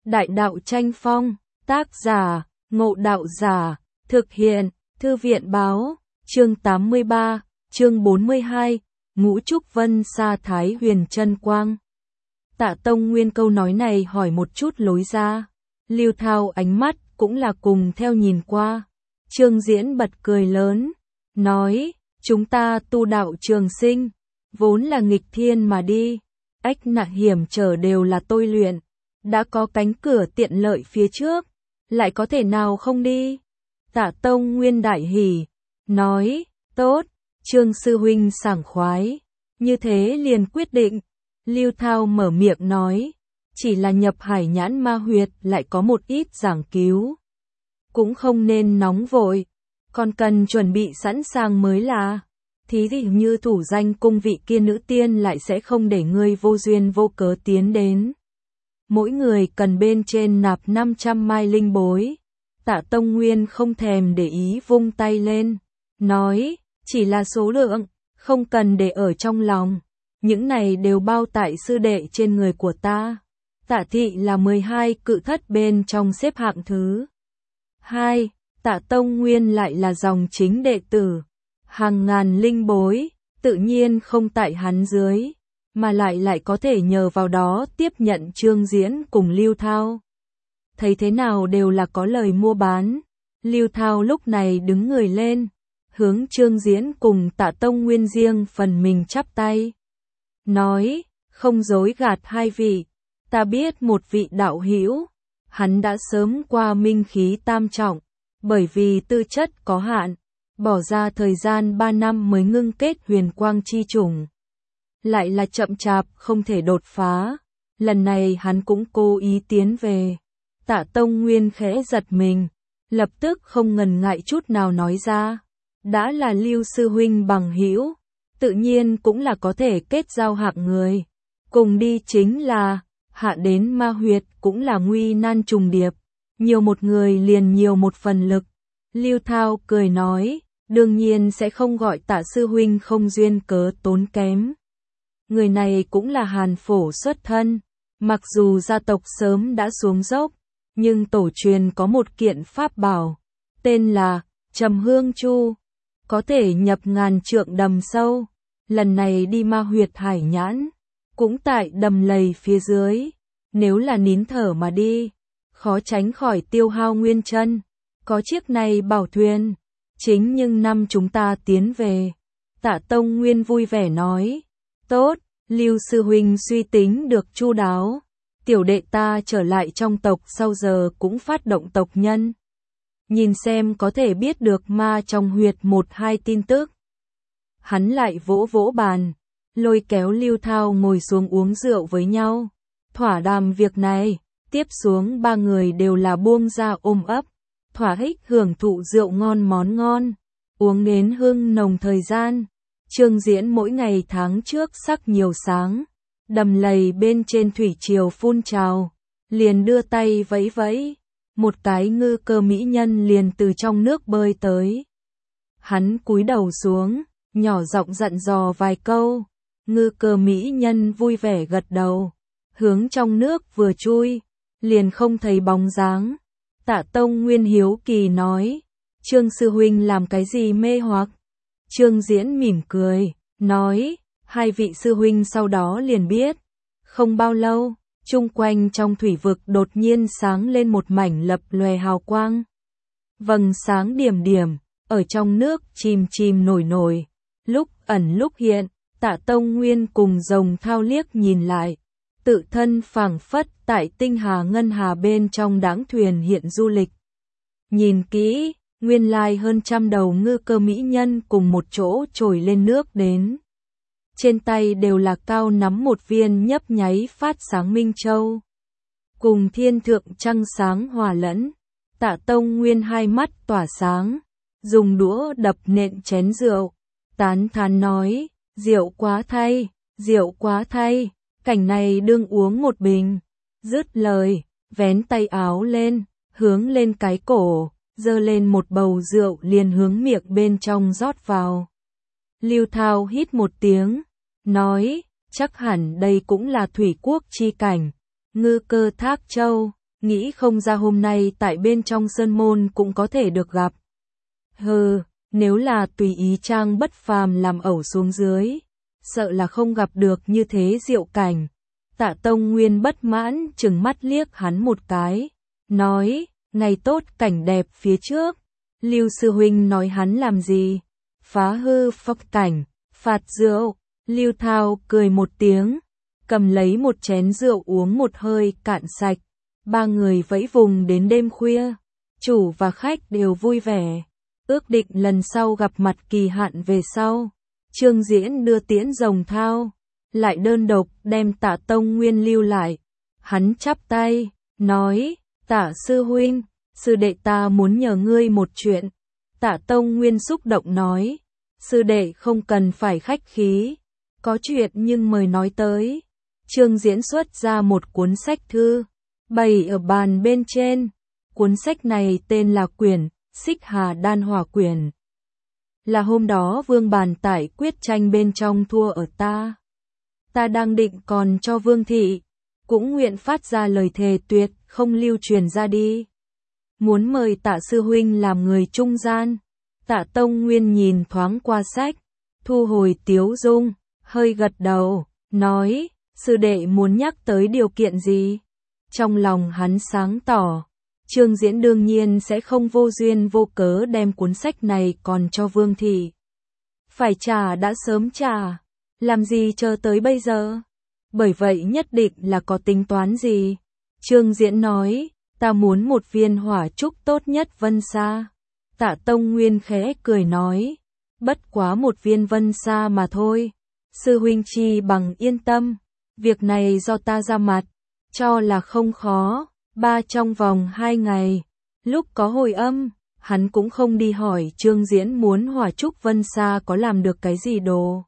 Đại đạo tranh phong, tác giả, Ngộ Đạo Giả, thực hiện, Thư viện báo, chương 83, chương 42, Ngũ Trúc Vân Sa Thái Huyền Chân Quang. Tạ Tông Nguyên câu nói này hỏi một chút lối ra. Lưu Thao ánh mắt cũng là cùng theo nhìn qua. Trương Diễn bật cười lớn, nói, chúng ta tu đạo trường sinh, vốn là nghịch thiên mà đi, ách nạn hiểm trở đều là tôi luyện, đã có cánh cửa tiện lợi phía trước, lại có thể nào không đi. Tạ Tông Nguyên đại hỉ, nói, tốt, Trương sư huynh sảng khoái, như thế liền quyết định. Lưu Thao mở miệng nói, chỉ là nhập hải nhãn ma huyệt lại có một ít giảng cứu. Cũng không nên nóng vội, còn cần chuẩn bị sẵn sàng mới là. Thí dụ như thủ danh cung vị kia nữ tiên lại sẽ không để ngươi vô duyên vô cớ tiến đến. Mỗi người cần bên trên nạp 500 mai linh bối. Tạ Tông Nguyên không thèm để ý vung tay lên, nói, chỉ là số lượng, không cần để ở trong lòng. Những này đều bao tại sư đệ trên người của ta. Tạ thị là 12 cự thất bên trong xếp hạng thứ 2, Tạ Tông Nguyên lại là dòng chính đệ tử. Hàng ngàn linh bối, tự nhiên không tại hắn dưới, mà lại có thể nhờ vào đó tiếp nhận Trương Diễn cùng Lưu Thao. Thấy thế nào đều là có lời mua bán. Lưu Thao lúc này đứng người lên, hướng Trương Diễn cùng Tạ Tông Nguyên riêng phần mình chắp tay. Nói, không dối gạt hai vị, ta biết một vị đạo hữu, hắn đã sớm qua minh khí tam trọng, bởi vì tư chất có hạn, bỏ ra thời gian 3 năm mới ngưng kết huyền quang chi chủng. Lại là chậm chạp không thể đột phá, lần này hắn cũng cố ý tiến về. Tạ Tông Nguyên khẽ giật mình, lập tức không ngần ngại chút nào nói ra, đã là Lưu sư huynh bằng hữu, tự nhiên cũng là có thể kết giao hạng người. Cùng đi chính là, hạ đến ma huyệt cũng là nguy nan trùng điệp, nhiều một người liền nhiều một phần lực. Lưu Thao cười nói, đương nhiên sẽ không gọi Tạ sư huynh không duyên cớ tốn kém. Người này cũng là hàn phổ xuất thân, mặc dù gia tộc sớm đã xuống dốc, nhưng tổ truyền có một kiện pháp bảo, tên là Trầm Hương Chu, có thể nhập ngàn trượng đầm sâu. Lần này đi ma huyệt hải nhãn, cũng tại đầm lầy phía dưới, nếu là nín thở mà đi, khó tránh khỏi tiêu hao nguyên chân. Có chiếc này bảo thuyền, chính nhưng năm chúng ta tiến về. Tạ Tông Nguyên vui vẻ nói, tốt, Lưu sư huynh suy tính được chu đáo, tiểu đệ ta trở lại trong tộc sau giờ cũng phát động tộc nhân. Nhìn xem có thể biết được ma trong huyệt 1-2 tin tức. Hắn lại vỗ vỗ bàn, lôi kéo Lưu Thao ngồi xuống uống rượu với nhau. Thỏa đàm việc này, tiếp xuống 3 người đều là buông ra ôm ấp, thỏa thích hưởng thụ rượu ngon món ngon, uống đến hương nồng thời gian. Trương Diễn mỗi ngày tháng trước sắc nhiều sáng, đầm lầy bên trên thủy triều phun trào, liền đưa tay vẫy vẫy, một cái ngư cơ mỹ nhân liền từ trong nước bơi tới. Hắn cúi đầu xuống, nhỏ giọng dặn dò vài câu, ngư cơ mỹ nhân vui vẻ gật đầu, hướng trong nước vừa chui, liền không thấy bóng dáng. Tạ Tông Nguyên hiếu kỳ nói, Trương sư huynh làm cái gì mê hoặc? Trương Diễn mỉm cười, nói, hai vị sư huynh sau đó liền biết. Không bao lâu, chung quanh trong thủy vực đột nhiên sáng lên một mảnh lập lòe hào quang. Vầng sáng điểm điểm, ở trong nước chìm chìm nổi nổi, lúc ẩn lúc hiện. Tạ Tông Nguyên cùng Rồng Thao liếc nhìn lại, tự thân phảng phất tại tinh hà ngân hà bên trong đãng thuyền hiện du lịch. Nhìn kỹ, nguyên lai hơn 100 đầu ngư cơ mỹ nhân cùng một chỗ trồi lên nước đến. Trên tay đều là cao nắm một viên nhấp nháy phát sáng minh châu. Cùng thiên thượng trăng sáng hòa lẫn, Tạ Tông Nguyên hai mắt tỏa sáng, dùng đũa đập nện chén rượu, tán thán nói, rượu quá thay, rượu quá thay, cảnh này đương uống một bình. Dứt lời, vén tay áo lên, hướng lên cái cổ, giơ lên một bầu rượu liền hướng miệng bên trong rót vào. Lưu Thao hít một tiếng, nói, chắc hẳn đây cũng là thủy quốc chi cảnh, ngư cơ Thác Châu, nghĩ không ra hôm nay tại bên trong sơn môn cũng có thể được gặp. Hừ, nếu là tùy ý trang bất phàm làm ẩu xuống dưới, sợ là không gặp được như thế diệu cảnh. Tạ Tông Nguyên bất mãn trừng mắt liếc hắn một cái, nói, ngày tốt cảnh đẹp phía trước, Lưu sư huynh nói hắn làm gì? Phá hư phốc cảnh, phạt rượu. Lưu Thao cười một tiếng, cầm lấy một chén rượu uống một hơi cạn sạch. Ba người vẫy vùng đến đêm khuya, chủ và khách đều vui vẻ, ước định lần sau gặp mặt kỳ hạn về sau. Trương Diễn đưa tiễn Rồng Thao, lại đơn độc đem Tạ Tông Nguyên lưu lại. Hắn chắp tay, nói, Tạ sư huynh, sư đệ ta muốn nhờ ngươi một chuyện. Tạ Tông Nguyên xúc động nói, sư đệ không cần phải khách khí, có chuyện nhưng mời nói tới. Trương Diễn xuất ra một cuốn sách thư, bày ở bàn bên trên. Cuốn sách này tên là quyển Xích Hà Đan Hỏa Quyển. Là hôm đó Vương bàn tại quyết tranh bên trong thua ở ta. Ta đang định còn cho Vương thị, cũng nguyện phát ra lời thề tuyệt không lưu truyền ra đi. Muốn mời Tạ sư huynh làm người trung gian. Tạ Tông Nguyên nhìn thoáng qua sách, thu hồi tiếu dung, hơi gật đầu, nói, sư đệ muốn nhắc tới điều kiện gì? Trong lòng hắn sáng tỏ, Trương Diễn đương nhiên sẽ không vô duyên vô cớ đem cuốn sách này còn cho Vương thị. Phải trả đã sớm trả, làm gì chờ tới bây giờ? Bởi vậy nhất định là có tính toán gì? Trương Diễn nói, ta muốn một viên hỏa trúc tốt nhất Vân Sa. Tạ Tông Nguyên khẽ cười nói, bất quá một viên Vân Sa mà thôi. Sư huynh chi bằng yên tâm, việc này do ta ra mặt, cho là không khó. Trong vòng 2 ngày, lúc có hồi âm, hắn cũng không đi hỏi Trương Diễn muốn hỏa trúc Vân Sa có làm được cái gì đồ.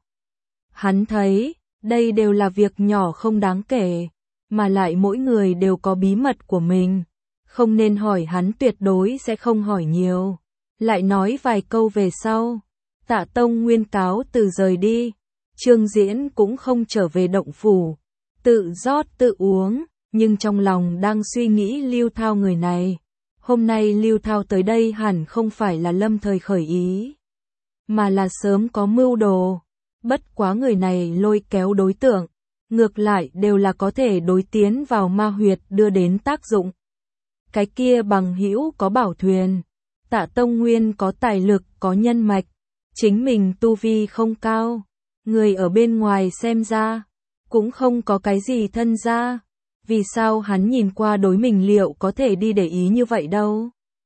Hắn thấy, đây đều là việc nhỏ không đáng kể, mà lại mỗi người đều có bí mật của mình. Không nên hỏi hắn, tuyệt đối sẽ không hỏi nhiều. Lại nói vài câu về sau, Tạ Tông Nguyên cáo từ rời đi. Trương Diễn cũng không trở về động phủ, tự rót tự uống, nhưng trong lòng đang suy nghĩ Lưu Thao người này. Hôm nay Lưu Thao tới đây hẳn không phải là lâm thời khởi ý, mà là sớm có mưu đồ. Bất quá người này lôi kéo đối tượng, ngược lại đều là có thể đối tiến vào ma huyệt đưa đến tác dụng. Cái kia bằng hữu có bảo thuyền, Tạ Tông Nguyên có tài lực, có nhân mạch, chính mình tu vi không cao, người ở bên ngoài xem ra cũng không có cái gì thân gia. Vì sao hắn nhìn qua đối mình liệu có thể đi để ý như vậy đâu?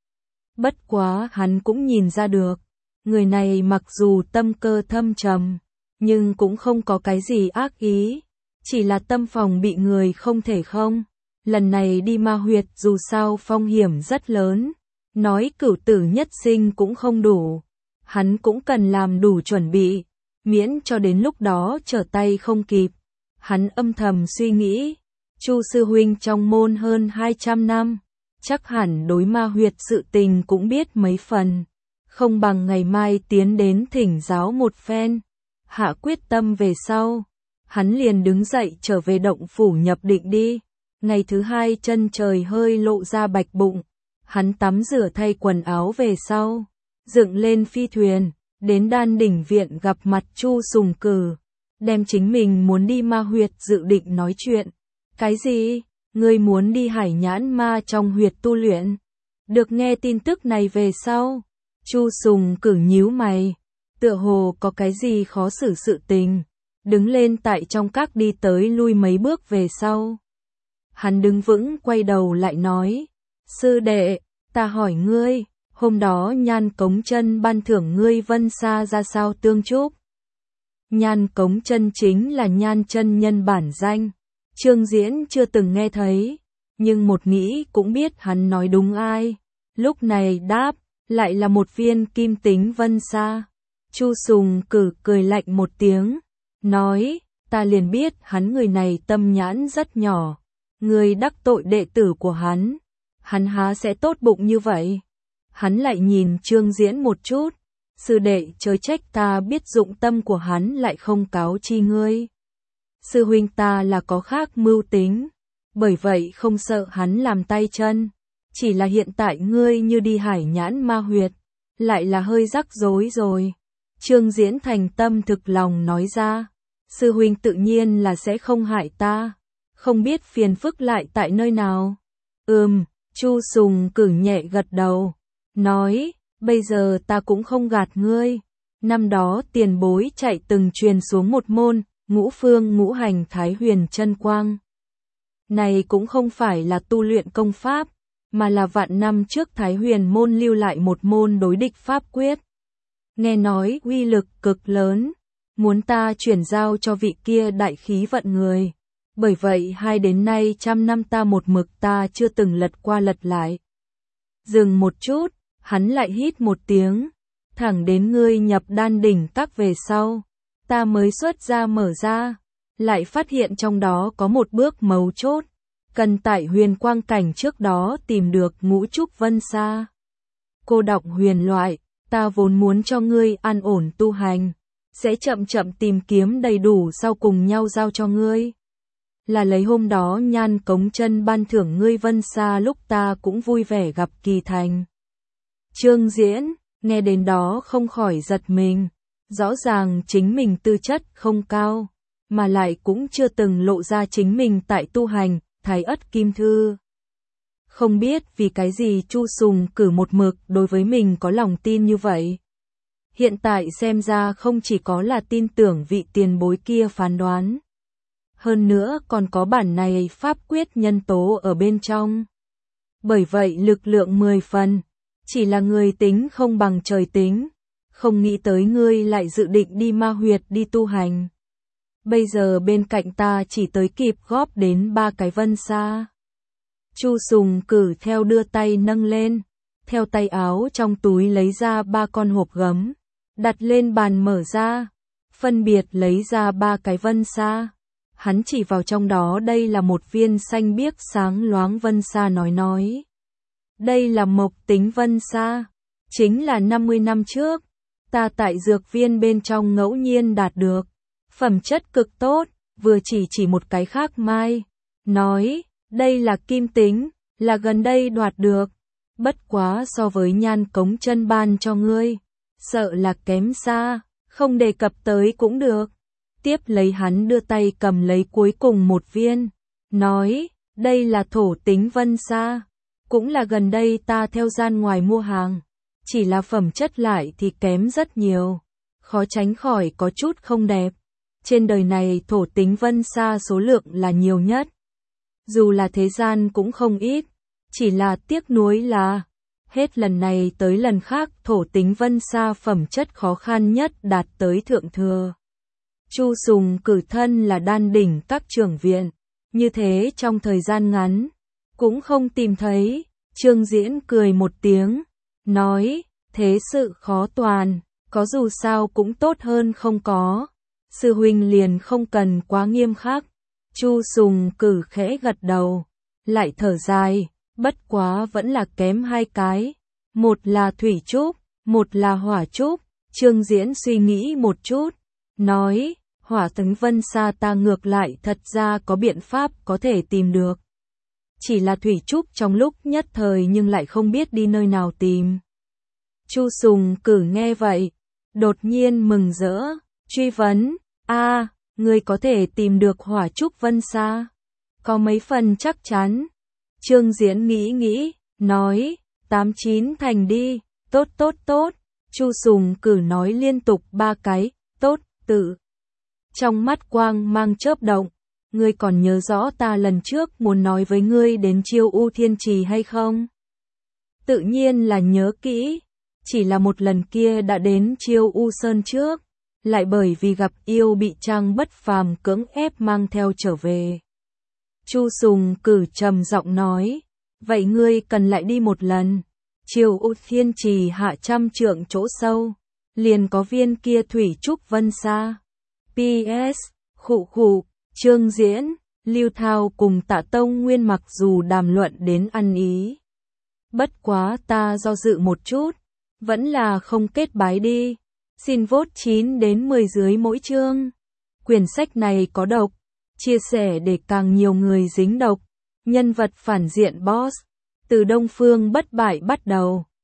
Bất quá hắn cũng nhìn ra được, người này mặc dù tâm cơ thâm trầm, nhưng cũng không có cái gì ác ý, chỉ là tâm phòng bị người không thể không. Lần này đi ma huyệt dù sao phong hiểm rất lớn, nói cửu tử nhất sinh cũng không đủ, hắn cũng cần làm đủ chuẩn bị, miễn cho đến lúc đó trở tay không kịp. Hắn âm thầm suy nghĩ, Chu sư huynh trong môn hơn 200 năm, chắc hẳn đối ma huyệt sự tình cũng biết mấy phần, không bằng ngày mai tiến đến thỉnh giáo một phen. Hạ quyết tâm về sau, hắn liền đứng dậy trở về động phủ nhập định đi. Ngày thứ hai chân trời hơi lộ ra bạch bụng, hắn tắm rửa thay quần áo về sau, dựng lên phi thuyền, đến Đan Đỉnh Viện gặp mặt Chu Sùng Cử, đem chính mình muốn đi ma huyệt dự định nói chuyện. Cái gì? Ngươi muốn đi Hải Nhãn Ma trong huyệt tu luyện? Được nghe tin tức này về sau, Chu Sùng Cử nhíu mày, tựa hồ có cái gì khó xử sự tình, đứng lên tại trong các đi tới lui mấy bước về sau. Hắn đứng vững quay đầu lại nói, sư đệ, ta hỏi ngươi, hôm đó Nhan Cống Chân ban thưởng ngươi Vân Sa ra sao tương chúc? Nhan Cống Chân chính là Nhan chân nhân bản danh. Trương Diễn chưa từng nghe thấy, nhưng một nghĩ cũng biết hắn nói đúng ai. Lúc này đáp, lại là một viên kim tính Vân Sa. Chu Sùng Cử cười lạnh một tiếng, nói, ta liền biết hắn người này tâm nhãn rất nhỏ. Người đắc tội đệ tử của hắn há sẽ tốt bụng như vậy? Hắn lại nhìn Trương Diễn một chút, sư đệ chớ trách ta biết dụng tâm của hắn lại không cáo chi ngươi. Sư huynh ta là có khác mưu tính, bởi vậy không sợ hắn làm tay chân. Chỉ là hiện tại ngươi như đi Hải Nhãn Ma Huyệt, lại là hơi rắc rối rồi. Trương Diễn thành tâm thực lòng nói ra, sư huynh tự nhiên là sẽ không hại ta, không biết phiền phức lại tại nơi nào. Chu Sùng Cử nhẹ gật đầu, nói, bây giờ ta cũng không gạt ngươi. Năm đó tiền bối chạy từng truyền xuống một môn, Ngũ Phương Ngũ Hành Thái Huyền Chân Quang. Này cũng không phải là tu luyện công pháp, mà là vạn năm trước Thái Huyền môn lưu lại một môn đối địch pháp quyết. Nghe nói uy lực cực lớn, muốn ta chuyển giao cho vị kia đại khí vận người. Bởi vậy 2 đến nay 100 năm ta một mực ta chưa từng lật qua lật lại. Dừng một chút, hắn lại hít một tiếng, thẳng đến ngươi nhập đan đỉnh các về sau, ta mới xuất ra mở ra, lại phát hiện trong đó có một bước mấu chốt, cần tại huyền quang cảnh trước đó tìm được Ngũ Trúc Vân Sa. Cô đọc huyền loại, ta vốn muốn cho ngươi an ổn tu hành, sẽ chậm chậm tìm kiếm đầy đủ sau cùng nhau giao cho ngươi. Là lấy hôm đó Nhan Cống Chân ban thưởng ngươi Vân Sa lúc ta cũng vui vẻ gặp kỳ thành. Trương Diễn, nghe đến đó không khỏi giật mình, rõ ràng chính mình tư chất không cao, mà lại cũng chưa từng lộ ra chính mình tại tu hành, Thái Ất Kim Thư. Không biết vì cái gì Chu Sùng Cử một mực đối với mình có lòng tin như vậy. Hiện tại xem ra không chỉ có là tin tưởng vị tiền bối kia phán đoán. Hơn nữa còn có bản này pháp quyết nhân tố ở bên trong. Bởi vậy lực lượng 10 phần, chỉ là người tính không bằng trời tính. Không nghĩ tới ngươi lại dự định đi Ma Huyệt đi tu hành. Bây giờ bên cạnh ta chỉ tới kịp góp đến 3 cái Vân Sa. Chu Sùng Cử theo đưa tay nâng lên, theo tay áo trong túi lấy ra 3 con hộp gấm, đặt lên bàn mở ra, phân biệt lấy ra 3 cái Vân Sa. Hắn chỉ vào trong đó đây là một viên xanh biếc sáng loáng Vân Sa nói. Đây là mộc tính Vân Sa, chính là 50 năm trước, ta tại dược viên bên trong ngẫu nhiên đạt được, phẩm chất cực tốt, vừa chỉ một cái khác mai, nói, đây là kim tính, là gần đây đoạt được, bất quá so với Nhan Cống Chân ban cho ngươi, sợ là kém xa, không đề cập tới cũng được. Tiếp lấy hắn đưa tay cầm lấy cuối cùng một viên, nói, đây là thổ tính Vân Sa, cũng là gần đây ta theo gian ngoài mua hàng, chỉ là phẩm chất lại thì kém rất nhiều, khó tránh khỏi có chút không đẹp. Trên đời này thổ tính Vân Sa số lượng là nhiều nhất, dù là thế gian cũng không ít, chỉ là tiếc nuối là, hết lần này tới lần khác thổ tính Vân Sa phẩm chất khó khăn nhất đạt tới thượng thừa. Chu Sùng Cử thân là đan đỉnh các trưởng viện, như thế trong thời gian ngắn, cũng không tìm thấy. Trương Diễn cười một tiếng, nói, thế sự khó toàn, có dù sao cũng tốt hơn không có. Sư huynh liền không cần quá nghiêm khắc. Chu Sùng Cử khẽ gật đầu, lại thở dài, bất quá vẫn là kém 2 cái, một là thủy trúc, một là hỏa trúc. Trương Diễn suy nghĩ một chút, nói, hỏa tính Vân Sa ta ngược lại thật ra có biện pháp có thể tìm được. Chỉ là thủy trúc trong lúc nhất thời nhưng lại không biết đi nơi nào tìm. Chu Sùng Cử nghe vậy, đột nhiên mừng rỡ, truy vấn, ngươi có thể tìm được hỏa trúc Vân Sa? Có mấy phần chắc chắn? Trương Diễn nghĩ, nói, 89 thành đi, tốt. Chu Sùng Cử nói liên tục 3 cái, tốt, tự. Trong mắt quang mang chớp động, ngươi còn nhớ rõ ta lần trước muốn nói với ngươi đến Chiêu U Thiên Trì hay không? Tự nhiên là nhớ kỹ, chỉ là một lần kia đã đến Chiêu U Sơn trước, lại bởi vì gặp yêu bị Trang Bất Phàm cưỡng ép mang theo trở về. Chu Sùng Cử trầm giọng nói, vậy ngươi cần lại đi một lần. Chiêu U Thiên Trì hạ 100 trượng chỗ sâu, liền có viên kia thủy trúc Vân Sa. PS, khụ, Trương Diễn, Lưu Thao cùng Tạ Tông Nguyên mặc dù đàm luận đến ăn ý. Bất quá ta do dự một chút, vẫn là không kết bái đi. Xin vote 9 đến 10 dưới mỗi chương. Quyển sách này có độc, chia sẻ để càng nhiều người dính độc. Nhân vật phản diện boss. Từ Đông Phương bất bại bắt đầu.